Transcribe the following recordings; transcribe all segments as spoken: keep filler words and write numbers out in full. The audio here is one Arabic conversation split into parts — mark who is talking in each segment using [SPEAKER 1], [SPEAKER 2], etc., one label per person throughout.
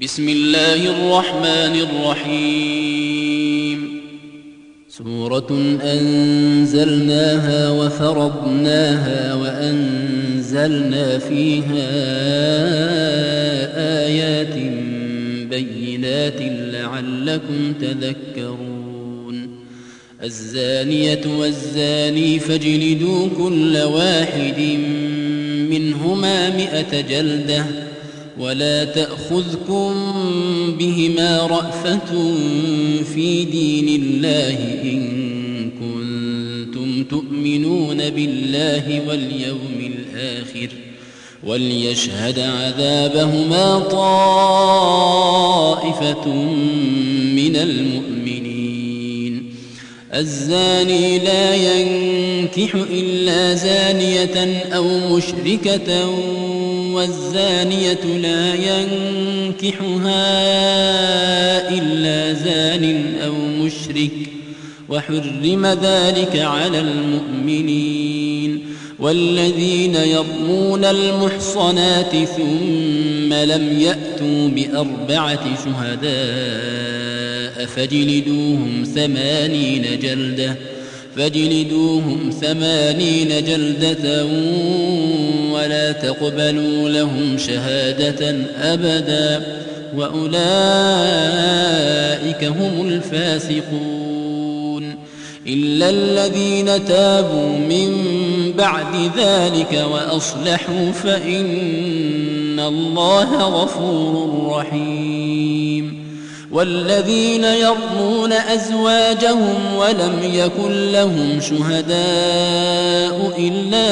[SPEAKER 1] بسم الله الرحمن الرحيم. سورة أنزلناها وفرضناها وأنزلنا فيها آيات بينات لعلكم تذكرون. الزانية والزاني فاجلدوا كل واحد منهما مئة جلدة ولا تأخذكم بهما رأفة في دين الله إن كنتم تؤمنون بالله واليوم الآخر وليشهد عذابهما طائفة من المؤمنين. الزاني لا ينكح إلا زانية أو مشركة والزانية لا ينكحها إلا زان أو مشرك وحرم ذلك على المؤمنين. والذين يرمون المحصنات ثم لم يأتوا بأربعة شهداء فاجلدوهم ثمانين جلدة فاجلدوهم ثمانين جلدة ولا تقبلوا لهم شهادة أبدا وأولئك هم الفاسقون. إلا الذين تابوا من بعد ذلك وأصلحوا فإن الله غفور رحيم. والذين يرمون أزواجهم ولم يكن لهم شهداء إلا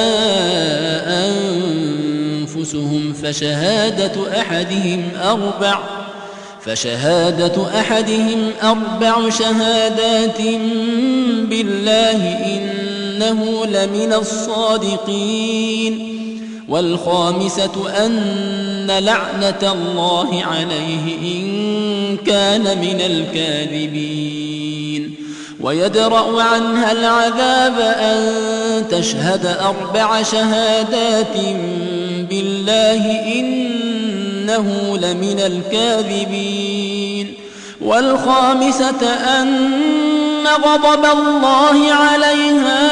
[SPEAKER 1] أنفسهم فشهادة أحدهم أربع فشهادة أحدهم أربع شهادات بالله إنه لمن الصادقين. والخامسة أن لعنة الله عليه إن كان من الكاذبين. ويدرأ عنها العذاب أن تشهد أربع شهادات بالله إنه لمن الكاذبين. والخامسة أن غضب الله عليها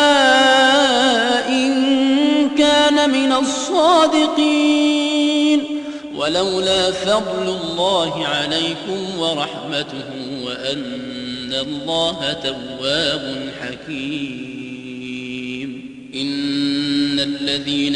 [SPEAKER 1] إن كان من الصادقين. ولولا فضل الله عليكم ورحمته وأن الله تواب حكيم. إن الذين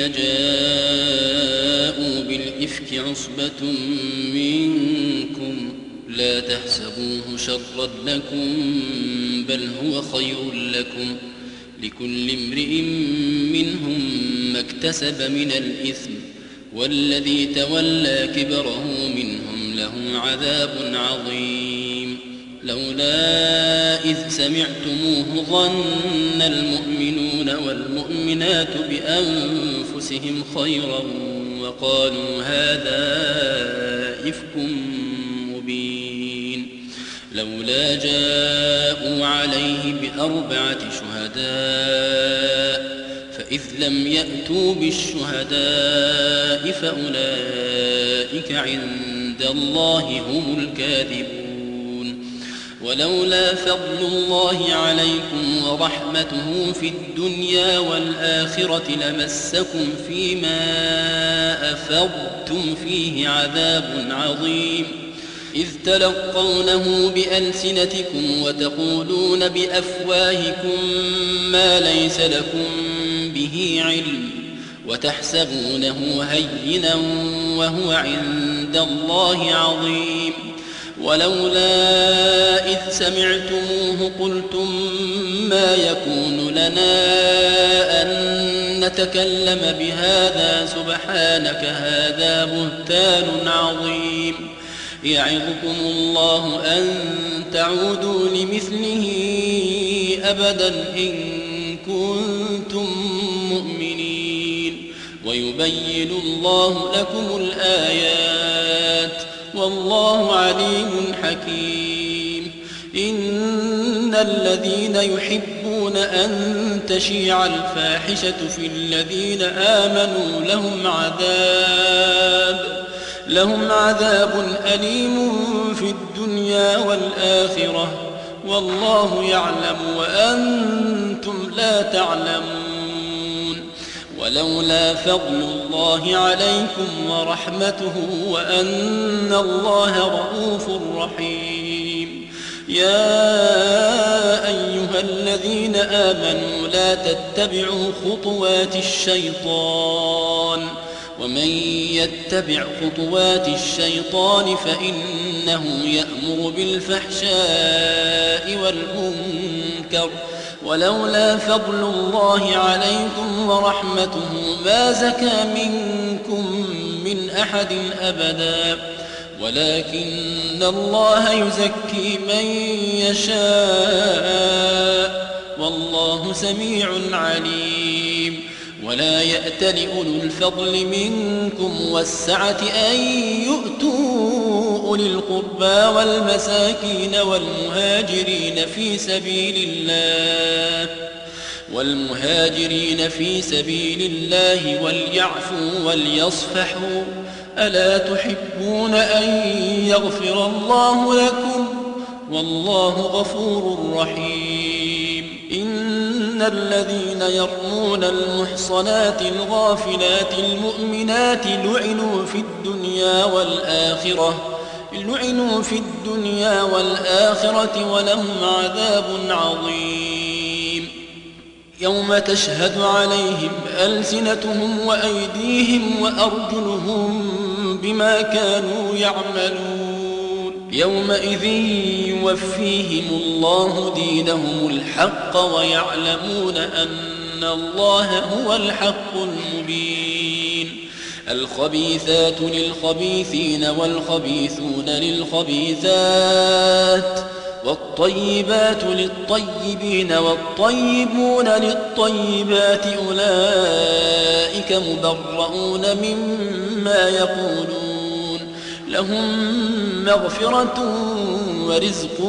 [SPEAKER 1] جاءوا بالإفك عصبة منكم لا تحسبوه شرا لكم بل هو خير لكم لكل امرئ منهم ما اكتسب من الإثم والذي تولى كبره منهم له عذاب عظيم. لولا إذ سمعتموه ظن المؤمنون والمؤمنات بأنفسهم خيرا وقالوا هذا إفك مبين. لولا جاءوا عليه بأربعة شهداء فإذ لم يأتوا بالشهداء فأولئك عند الله هم الكاذبون. ولولا فضل الله عليكم ورحمته في الدنيا والآخرة لمسكم فيما أفضتم فيه عذاب عظيم إذ تلقونه بألسنتكم وتقولون بأفواهكم ما ليس لكم به علم وتحسبونه هينا وهو عند الله عظيم. ولولا إذ سمعتموه قلتم ما يكون لنا أن نتكلم بهذا سبحانك هذا بهتان عظيم. يعظكم الله أن تعودوا لمثله أبدا إن كنتم مؤمنين ويبين الله لكم الآيات والله عليم حكيم. إن الذين يحبون أن تشيع الفاحشة في الذين آمنوا لهم عذاب لهم عذاب أليم في الدنيا والآخرة والله يعلم وأنتم لا تعلمون. ولولا فضل الله عليكم ورحمته وأن الله رءوف رحيم. يا أيها الذين آمنوا لا تتبعوا خطوات الشيطان ومن يتبع خطوات الشيطان فإنه يأمر بالفحشاء والمنكر ولولا فضل الله عليكم ورحمته ما زكى منكم من أحد أبدا ولكن الله يزكي من يشاء والله سميع عليم. ولا يأتل أولو الفضل منكم والسعة أن يؤتوا أولي القربى والمساكين والمهاجرين في سبيل الله والمهاجرين في سبيل الله وليعفوا وليصفحوا ألا تحبون أن يغفر الله لكم والله غفور رحيم. إن الذين يرمون المحصنات الغافلات المؤمنات لعنوا في الدنيا والآخرة لعنوا في الدنيا والآخرة ولهم عذاب عظيم. يوم تشهد عليهم ألسنتهم وأيديهم وأرجلهم بما كانوا يعملون. يومئذ يوفيهم الله دينهم الحق ويعلمون أن الله هو الحق المبين. الخبيثات للخبيثين والخبيثون للخبيثات والطيبات للطيبين والطيبون للطيبات أولئك مبرؤون مما يقولون لهم مغفرة ورزق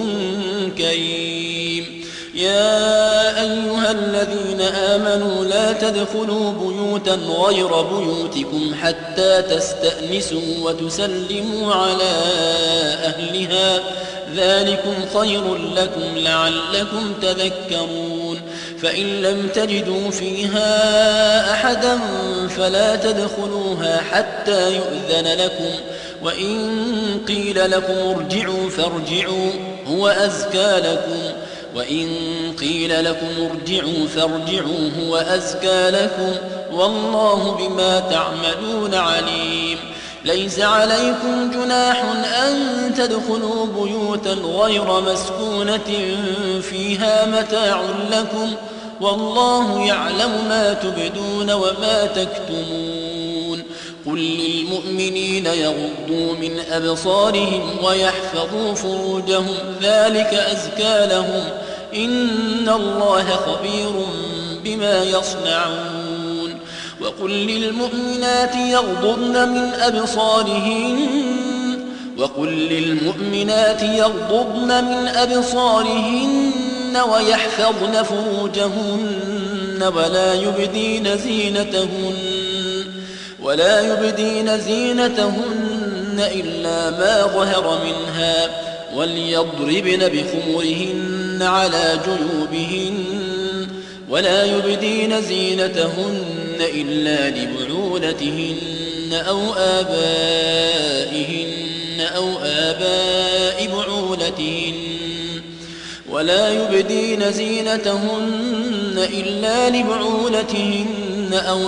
[SPEAKER 1] كريم. يا أيها الذين آمنوا لا تدخلوا بيوتا غير بيوتكم حتى تستأنسوا وتسلموا على أهلها ذلكم خير لكم لعلكم تذكرون. فإن لم تجدوا فيها أحدا فلا تدخلوها حتى يؤذن لكم وإن قيل لكم ارجعوا فارجعوا هو أزكى لكم وإن قيل لكم ارجعوا فارجعوا هو أزكى لكم والله بما تعملون عليم. ليس عليكم جناح أن تدخلوا بيوتا غير مسكونة فيها متاع لكم والله يعلم ما تبدون وما تكتمون. قل للمؤمنين يغضوا من أبصارهم ويحفظوا فروجهم ذلك أزكى لهم إن الله خبير بما يصنعون. وقل للمؤمنات يغضضن من أبصارهن وقل للمؤمنات يغضضن من أبصارهن ويحفظن فروجهن ولا يبدين زينتهن ولا يبدين زينتهن إلا ما ظهر منها وليضربن بخمرهن على جيوبهن ولا يبدين زينتهن إلا لبعولتهن أو آبائهن أو آباء بعولتهن ولا يبدين زينتهن إلا لبعولتهن أو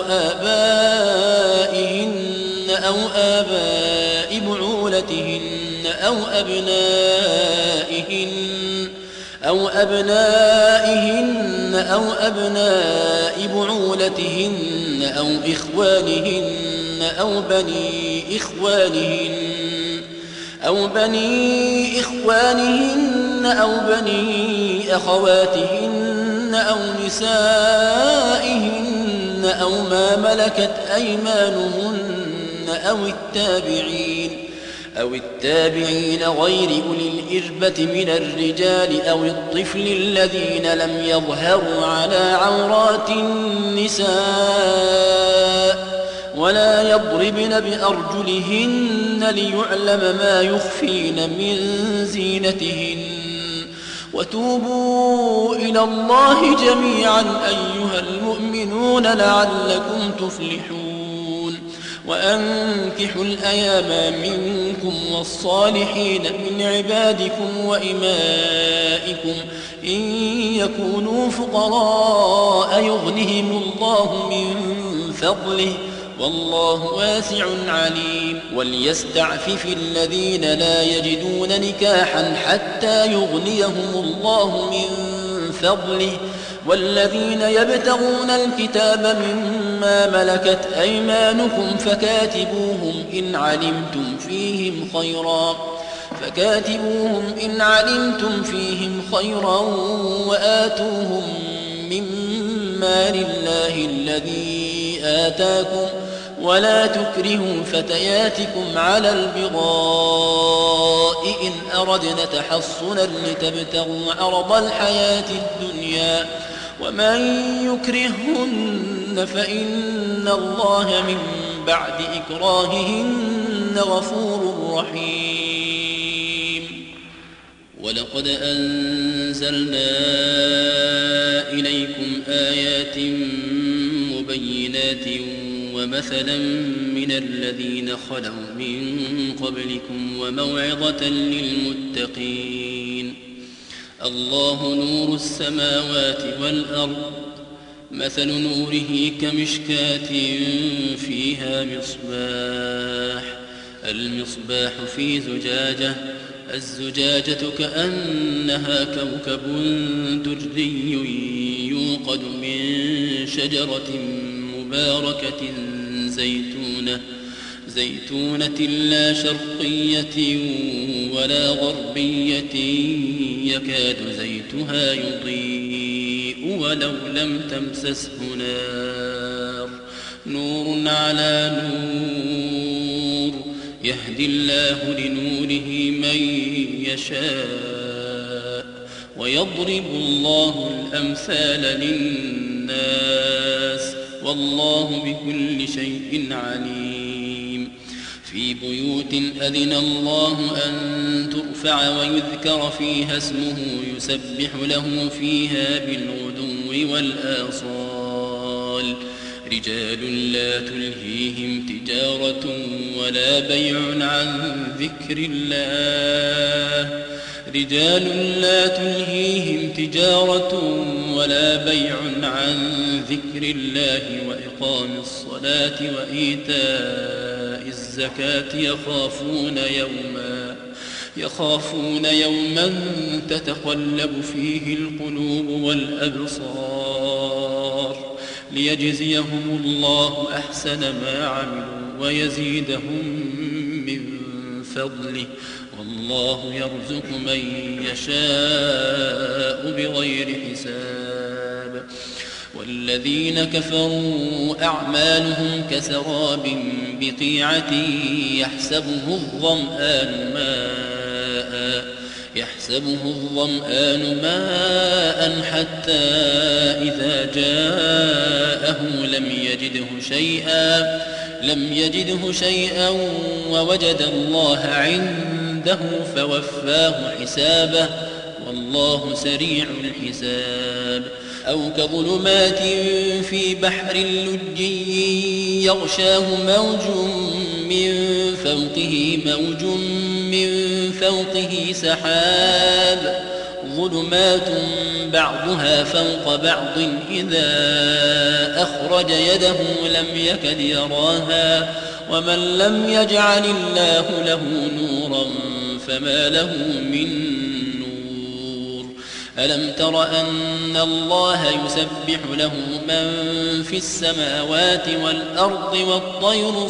[SPEAKER 1] آبائهن أو آباء بعولتهن أو أبنائهن أو أبنائهن أو أبناء بعولتهن أو إخوانهن أو بني إخوانهن أو بني إخوانهن أو بني أخواتهن أو نسائهن أو ما ملكت أيمانهن أو التابعين أو التابعين غير أولي الإربة من الرجال أو الطفل الذين لم يظهروا على عورات النساء ولا يضربن بأرجلهن ليعلم ما يخفين من زينتهن وتوبوا إلى الله جميعا أيها المؤمنون لعلكم تفلحون وأنكحوا الأيام منكم والصالحين من عبادكم وإمائكم إن يكونوا فقراء يغنهم الله من فضله والله واسع عليم وليستعفف الذين لا يجدون نكاحا حتى يغنيهم الله من فضله والذين يبتغون الكتاب مما ملكت أيمانكم فكاتبوهم إن علمتم فيهم خيرا فكاتبوهم إن علمتم فيهم خيرا وآتوهم من مال الله الذي آتاكم ولا تكرهوا فتياتكم على البغاء إن أردنا تحصنا لتبتغوا عرض الحياة الدنيا ومن يكرهن فإن الله من بعد إكراههن غفور رحيم ولقد أنزلنا إليكم آيات مبينات ومثلا من الذين خلوا من قبلكم وموعظة للمتقين الله نور السماوات والأرض مثل نوره كمشكاة فيها مصباح المصباح في زجاجة الزجاجة كأنها كوكب دري يوقد من شجرة مباركة زيتونة زيتونة لا شرقية ولا غربية يكاد زيتها يضيء ولو لم تمسسه نار نور على نور يهدي الله لنوره من يشاء ويضرب الله الأمثال للناس والله بكل شيء عليم في بيوت أذن الله أن ترفع ويذكر فيها اسمه يسبح له فيها بالغدو والآصال رجال لا تلهيهم تجارة ولا بيع عن ذكر الله رجال لا تلهيهم تجارة ولا بيع عن ذكر الله وإقام الصلاة وإيتاء الزكاة يخافون يوما يخافون يوما تتقلب فيه القلوب والأبصار ليجزيهم الله أحسن ما عملوا ويزيدهم من فضله والله يرزق من يشاء بغير حساب والذين كفروا أعمالهم كسراب بقيعة يحسبه الظمآن ماء يحسبه الظمآن ماء حتى إذا جاءه لم يجده شيئا لم يجده شيئا ووجد الله عنده فوفاه حسابه والله سريع الحساب أو كظلمات في بحر لجي يغشاه موج من فوقه موج من فوقه سحاب ظلمات بعضها فوق بعض إذا أخرج يده لم يكد يراها ومن لم يجعل الله له نورا فما له من نور ألم تر أن الله يسبح له من في السماوات والأرض والطير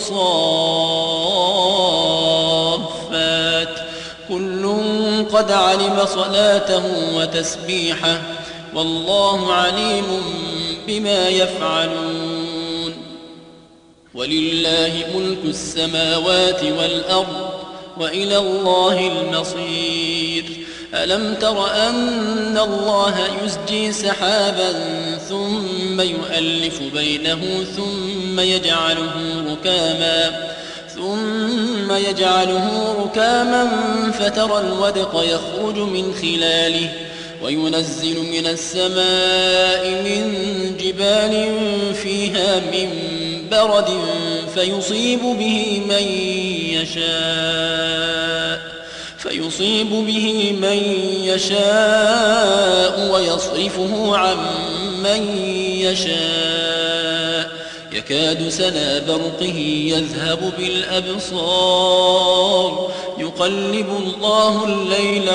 [SPEAKER 1] صافات كل قد علم صلاته وتسبيحه والله عليم بما يفعلون ولله ملك السماوات والأرض وإلى الله المصير ألم تر أن الله يزجي سحابا ثم ثم يؤلف بينه ثم يجعله ركاما ثم يجعله ركاما فترى الودق يخرج من خلاله وينزل من السماء من جبال فيها من برد فيصيب به من يشاء فيصيب به من يشاء ويصرفه عن من يشاء يكاد سنا برقه يذهب بالأبصار يقلب الله الليل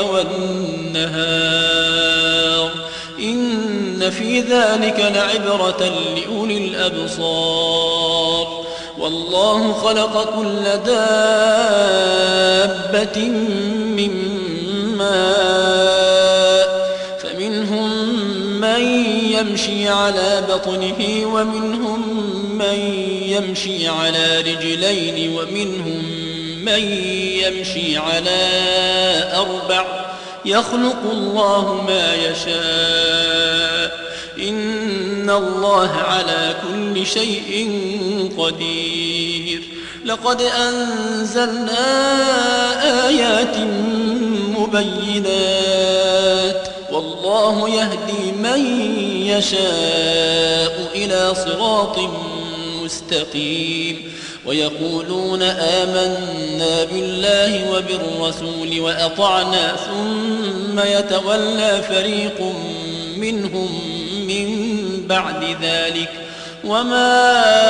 [SPEAKER 1] والنهار إن في ذلك لعبرة لأولي الأبصار والله خلق كل دابة من ماء فمنهم من يمشي على بطنه ومنهم من يمشي على رجلين ومنهم من يمشي على أربع يخلق الله ما يشاء إن الله على كل شيء قدير لقد أنزلنا آيات مبينات والله يهدي من يشاء إلى صراط مستقيم ويقولون آمنا بالله وبالرسول وأطعنا ثم يتولى فريق منهم من بعد ذلك وما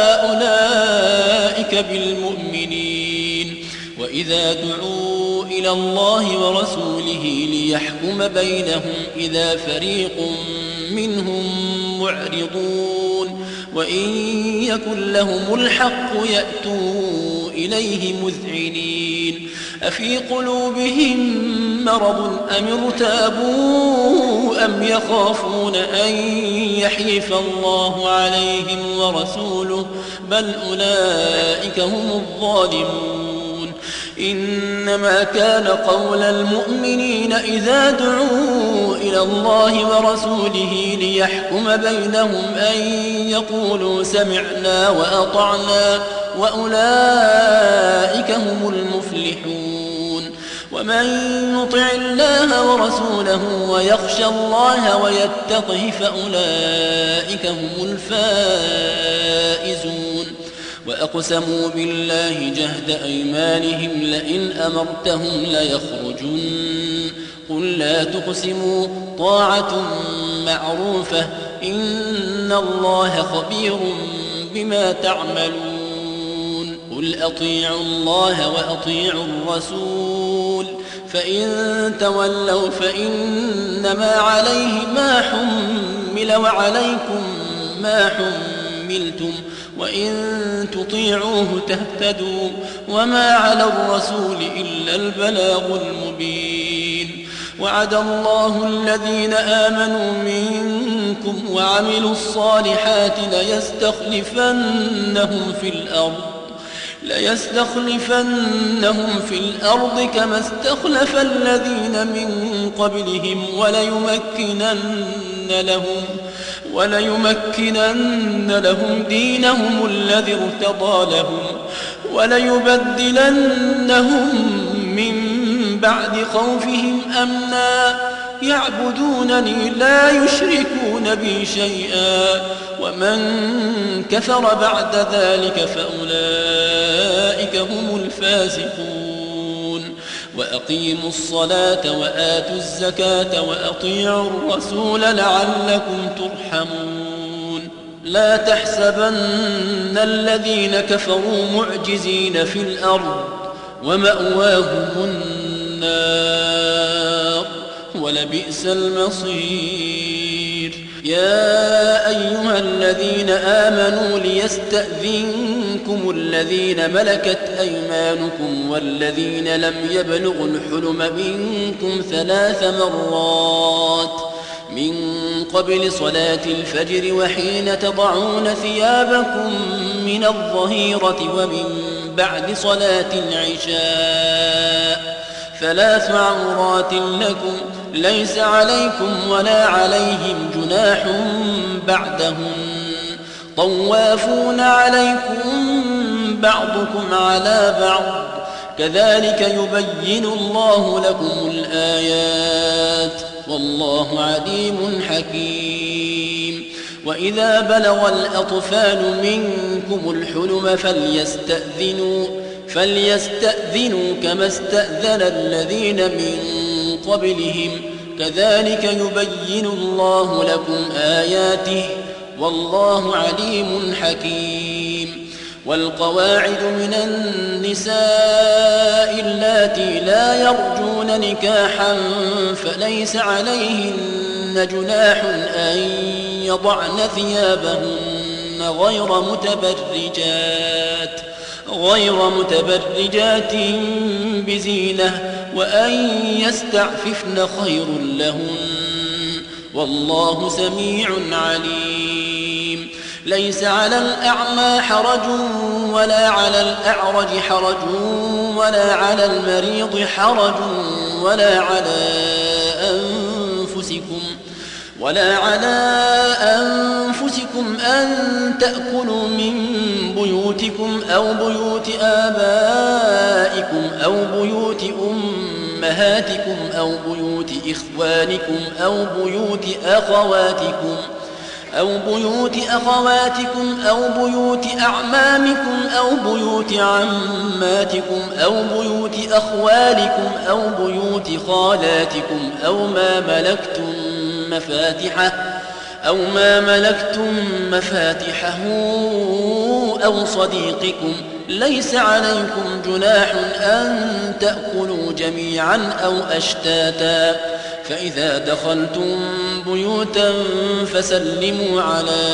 [SPEAKER 1] أولئك بالمؤمنين وإذا دعوا إلى الله ورسوله ليحكم بينهم إذا فريق منهم معرضون وإن يكن لهم الحق يأتوا إليه مذعنين أفي قلوبهم مرض أم ارتابوا أم يخافون أن يحيف الله عليهم ورسوله بل أولئك هم الظالمون إنما كان قول المؤمنين إذا دعوا إلى الله ورسوله ليحكم بينهم أن يقولوا سمعنا وأطعنا وأولئك هم المفلحون ومن يطع الله ورسوله ويخشى الله ويتقه فأولئك هم الفائزون وأقسموا بالله جهد أيمانهم لئن أمرتهم ليخرجن قل لا تقسموا طاعة معروفة إن الله خبير بما تعملون قل أطيعوا الله وأطيعوا الرسول فإن تولوا فإنما عليه ما حمل وعليكم ما حملتم وإن تطيعوه تهتدوا وما على الرسول إلا البلاغ المبين وعد الله الذين آمنوا منكم وعملوا الصالحات ليستخلفنهم في الأرض ليستخلفنهم في الأرض كما استخلف الذين من قبلهم وليمكنن لهم وليمكنن لهم دينهم الذي ارتضى لهم وليبدلنهم من بعد خوفهم أمنا يعبدونني لا يشركون بي شيئا ومن كفر بعد ذلك فأولئك هم الفاسقون وأقيموا الصلاة وآتوا الزكاة وأطيعوا الرسول لعلكم ترحمون لا تحسبن الذين كفروا معجزين في الأرض ومأواهم النار ولبئس المصير يا أيها الذين آمنوا ليستأذنكم الذين ملكت أيمانكم والذين لم يبلغوا الحلم منكم ثلاث مرات من قبل صلاة الفجر وحين تضعون ثيابكم من الظهيرة ومن بعد صلاة العشاء ثلاث عورات لكم ليس عليكم ولا عليهم جناح بعدهن طوافون عليكم بعضكم على بعض كذلك يبين الله لكم الآيات والله عليم حكيم. وإذا بلغ الأطفال منكم الحلم فليستأذنوا فليستأذنوا كما استأذن الذين من قبلهم كذلك يبين الله لكم آياته والله عليم حكيم. والقواعد من النساء اللاتي لا يرجون نكاحا فليس عليهن جناح أن يضعن ثيابهن غير متبرجات غير متبرجات بزينة وأن يستعففن خير لهن والله سميع عليم. ليس على الأعمى حرج ولا على الأعرج حرج ولا على المريض حرج ولا على أنفسكم ولا على أنفسكم أن تأكلوا من بيوتكم أو بيوت آبائكم أو بيوت أمهاتكم أو بيوت إخوانكم أو بيوت أخواتكم أو بيوت أخواتكم أو بيوت أعمامكم أو بيوت عماتكم أو بيوت أخوالكم أو بيوت خالاتكم أو ما ملكتم مفاتحه أو ما ملكتم مفاتحه أو صديقكم ليس عليكم جناح أن تأكلوا جميعا أو أشتاتا فإذا دخلتم بيوتا فسلموا على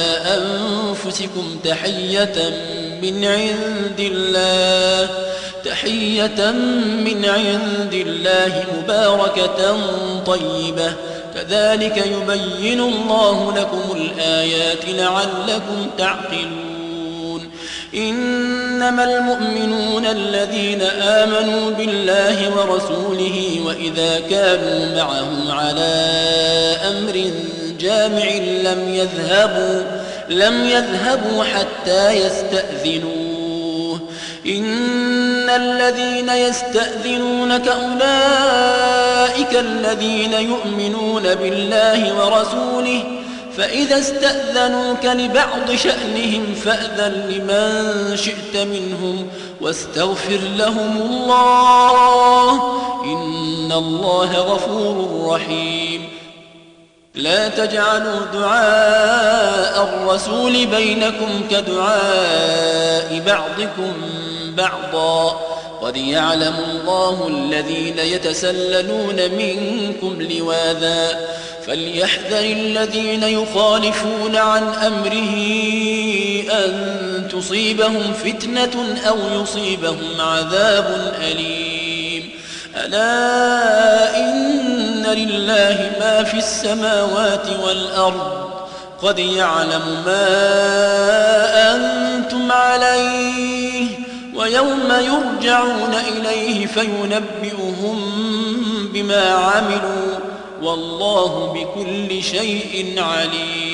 [SPEAKER 1] أنفسكم تحية من عند الله تحية من عند الله مباركة طيبة كذلك يبين الله لكم الآيات لعلكم تعقلون. إنما المؤمنون الذين آمنوا بالله ورسوله وإذا كانوا معه على أمر جامع لم يذهبوا لم يذهبوا حتى يستأذنوه. إن الذين يستأذنونك أولئك الذين يؤمنون بالله ورسوله فإذا استأذنوك لبعض شأنهم فأذن لمن شئت منهم واستغفر لهم الله إن الله غفور رحيم. لا تجعلوا دعاء الرسول بينكم كدعاء بعضكم بعضا قد يعلم الله الذين يتسللون منكم لواذا فليحذر الذين يخالفون عن أمره أن تصيبهم فتنة أو يصيبهم عذاب أليم. ألا إن لله ما في السماوات والأرض قد يعلم ما أنتم عليه ويوم يرجعون إليه فينبئهم بما عملوا والله بكل شيء عليم.